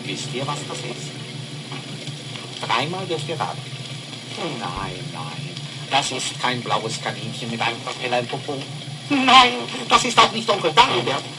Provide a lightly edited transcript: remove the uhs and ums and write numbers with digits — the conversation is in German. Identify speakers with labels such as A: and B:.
A: Wisst ihr, was das ist? Dreimal dürft ihr raten. Nein, nein, das ist kein blaues Kaninchen mit einem Propeller im Popo. Nein, das ist auch nicht Onkel Dagobert.